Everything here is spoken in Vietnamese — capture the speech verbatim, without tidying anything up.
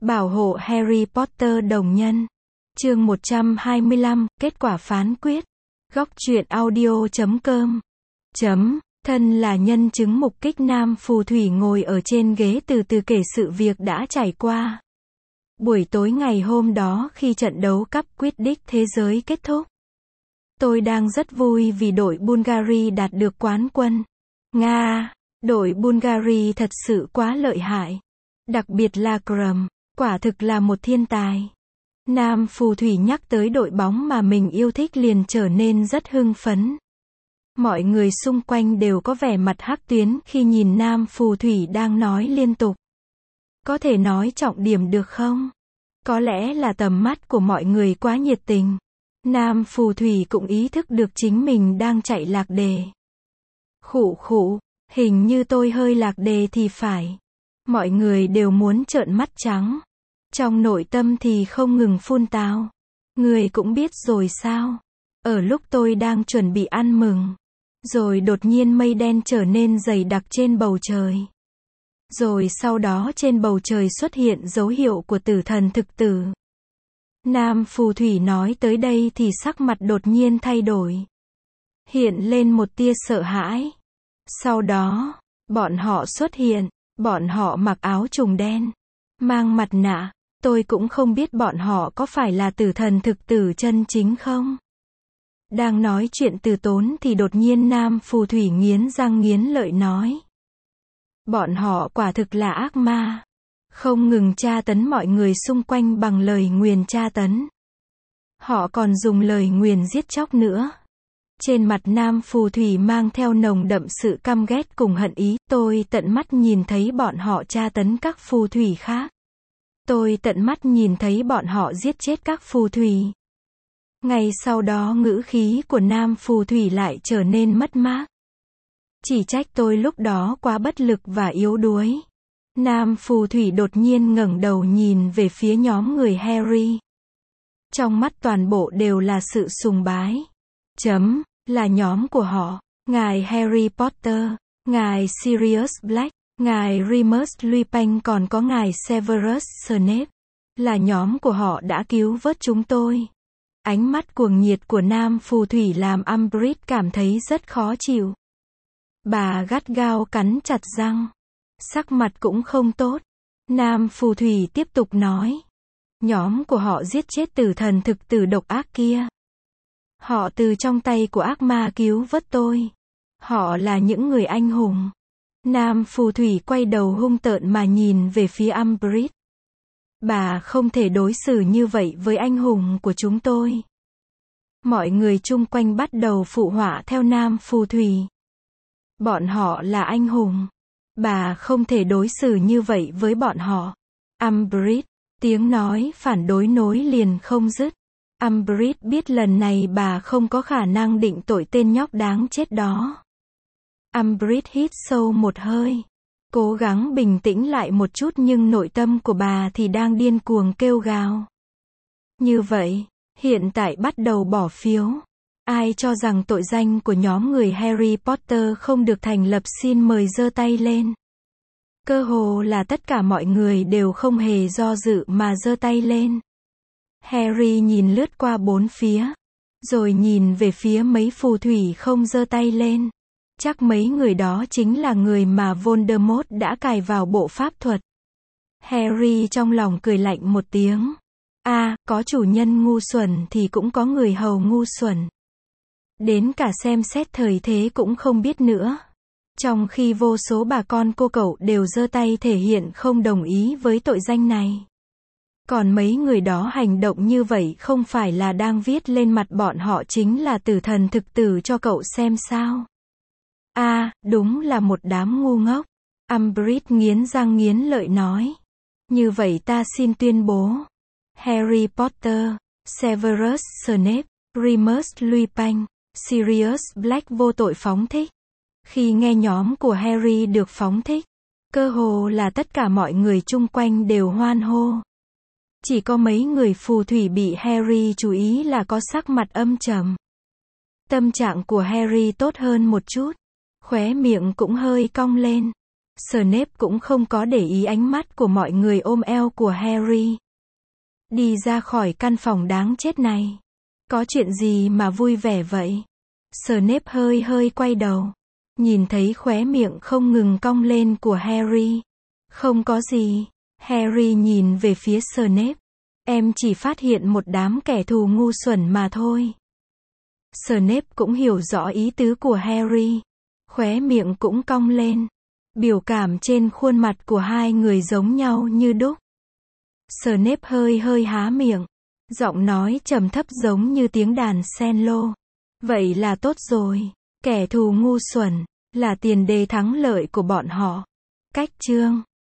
Bảo hộ Harry Potter đồng nhân. Chương một trăm hai mươi lăm, kết quả phán quyết. Góc truyện audio chấm com. Chấm, thân là nhân chứng mục kích nam phù thủy ngồi ở trên ghế từ từ kể sự việc đã trải qua. Buổi tối ngày hôm đó khi trận đấu cúp Quidditch thế giới kết thúc. Tôi đang rất vui vì đội Bulgari đạt được quán quân. Nga, đội Bulgari thật sự quá lợi hại. Đặc biệt là Krum, quả thực là một thiên tài. Nam phù thủy nhắc tới đội bóng mà mình yêu thích liền trở nên rất hưng phấn. Mọi người xung quanh đều có vẻ mặt hắc tuyến khi nhìn nam phù thủy đang nói liên tục. Có thể nói trọng điểm được không? Có lẽ là tầm mắt của mọi người quá nhiệt tình. Nam phù thủy cũng ý thức được chính mình đang chạy lạc đề. Khụ khụ, hình như tôi hơi lạc đề thì phải. Mọi người đều muốn trợn mắt trắng. Trong nội tâm thì không ngừng phun tào. Người cũng biết rồi sao? Ở lúc tôi đang chuẩn bị ăn mừng. Rồi đột nhiên mây đen trở nên dày đặc trên bầu trời. Rồi sau đó trên bầu trời xuất hiện dấu hiệu của tử thần thực tử. Nam phù thủy nói tới đây thì sắc mặt đột nhiên thay đổi. Hiện lên một tia sợ hãi. Sau đó, bọn họ xuất hiện. Bọn họ mặc áo trùng đen. Mang mặt nạ. Tôi cũng không biết bọn họ có phải là tử thần thực tử chân chính không? Đang nói chuyện từ tốn thì đột nhiên nam phù thủy nghiến răng nghiến lợi nói. Bọn họ quả thực là ác ma. Không ngừng tra tấn mọi người xung quanh bằng lời nguyền tra tấn. Họ còn dùng lời nguyền giết chóc nữa. Trên mặt nam phù thủy mang theo nồng đậm sự căm ghét cùng hận ý. Tôi tận mắt nhìn thấy bọn họ tra tấn các phù thủy khác. Tôi tận mắt nhìn thấy bọn họ giết chết các phù thủy. Ngay sau đó ngữ khí của nam phù thủy lại trở nên mất mát. Chỉ trách tôi lúc đó quá bất lực và yếu đuối. Nam phù thủy đột nhiên ngẩng đầu nhìn về phía nhóm người Harry. Trong mắt toàn bộ đều là sự sùng bái. Chấm, là nhóm của họ. Ngài Harry Potter, ngài Sirius Black, ngài Remus Lupin còn có ngài Severus Snape. Là nhóm của họ đã cứu vớt chúng tôi. Ánh mắt cuồng nhiệt của nam phù thủy làm Umbridge cảm thấy rất khó chịu. Bà gắt gao cắn chặt răng. Sắc mặt cũng không tốt. Nam phù thủy tiếp tục nói. Nhóm của họ giết chết tử thần thực tử độc ác kia. Họ từ trong tay của ác ma cứu vớt tôi. Họ là những người anh hùng. Nam phù thủy quay đầu hung tợn mà nhìn về phía Umbridge. Bà không thể đối xử như vậy với anh hùng của chúng tôi. Mọi người chung quanh bắt đầu phụ họa theo nam phù thủy. Bọn họ là anh hùng. Bà không thể đối xử như vậy với bọn họ. Umbridge, tiếng nói phản đối nối liền không dứt. Umbridge biết lần này bà không có khả năng định tội tên nhóc đáng chết đó. Umbridge hít sâu một hơi. Cố gắng bình tĩnh lại một chút nhưng nội tâm của bà thì đang điên cuồng kêu gào. Như vậy, hiện tại bắt đầu bỏ phiếu. Ai cho rằng tội danh của nhóm người Harry Potter không được thành lập xin mời giơ tay lên. Cơ hồ là tất cả mọi người đều không hề do dự mà giơ tay lên. Harry nhìn lướt qua bốn phía. Rồi nhìn về phía mấy phù thủy không giơ tay lên. Chắc mấy người đó chính là người mà Voldemort đã cài vào bộ pháp thuật. Harry trong lòng cười lạnh một tiếng. A, à, có chủ nhân ngu xuẩn thì cũng có người hầu ngu xuẩn. Đến cả xem xét thời thế cũng không biết nữa. Trong khi vô số bà con cô cậu đều giơ tay thể hiện không đồng ý với tội danh này. Còn mấy người đó hành động như vậy không phải là đang viết lên mặt bọn họ chính là tử thần thực tử cho cậu xem sao? A, à, đúng là một đám ngu ngốc. Umbridge nghiến răng nghiến lợi nói. Như vậy ta xin tuyên bố. Harry Potter, Severus Snape, Remus Lupin, Sirius Black vô tội phóng thích. Khi nghe nhóm của Harry được phóng thích, cơ hồ là tất cả mọi người chung quanh đều hoan hô. Chỉ có mấy người phù thủy bị Harry chú ý là có sắc mặt âm trầm. Tâm trạng của Harry tốt hơn một chút. Khóe miệng cũng hơi cong lên. Snape cũng không có để ý ánh mắt của mọi người ôm eo của Harry. Đi ra khỏi căn phòng đáng chết này. Có chuyện gì mà vui vẻ vậy? Snape hơi hơi quay đầu. Nhìn thấy khóe miệng không ngừng cong lên của Harry. Không có gì. Harry nhìn về phía Snape. Em chỉ phát hiện một đám kẻ thù ngu xuẩn mà thôi. Snape cũng hiểu rõ ý tứ của Harry. Khóe miệng cũng cong lên. Biểu cảm trên khuôn mặt của hai người giống nhau như đúc. Snape hơi hơi há miệng. Giọng nói trầm thấp giống như tiếng đàn cello. Vậy là tốt rồi. Kẻ thù ngu xuẩn là tiền đề thắng lợi của bọn họ. Cách chương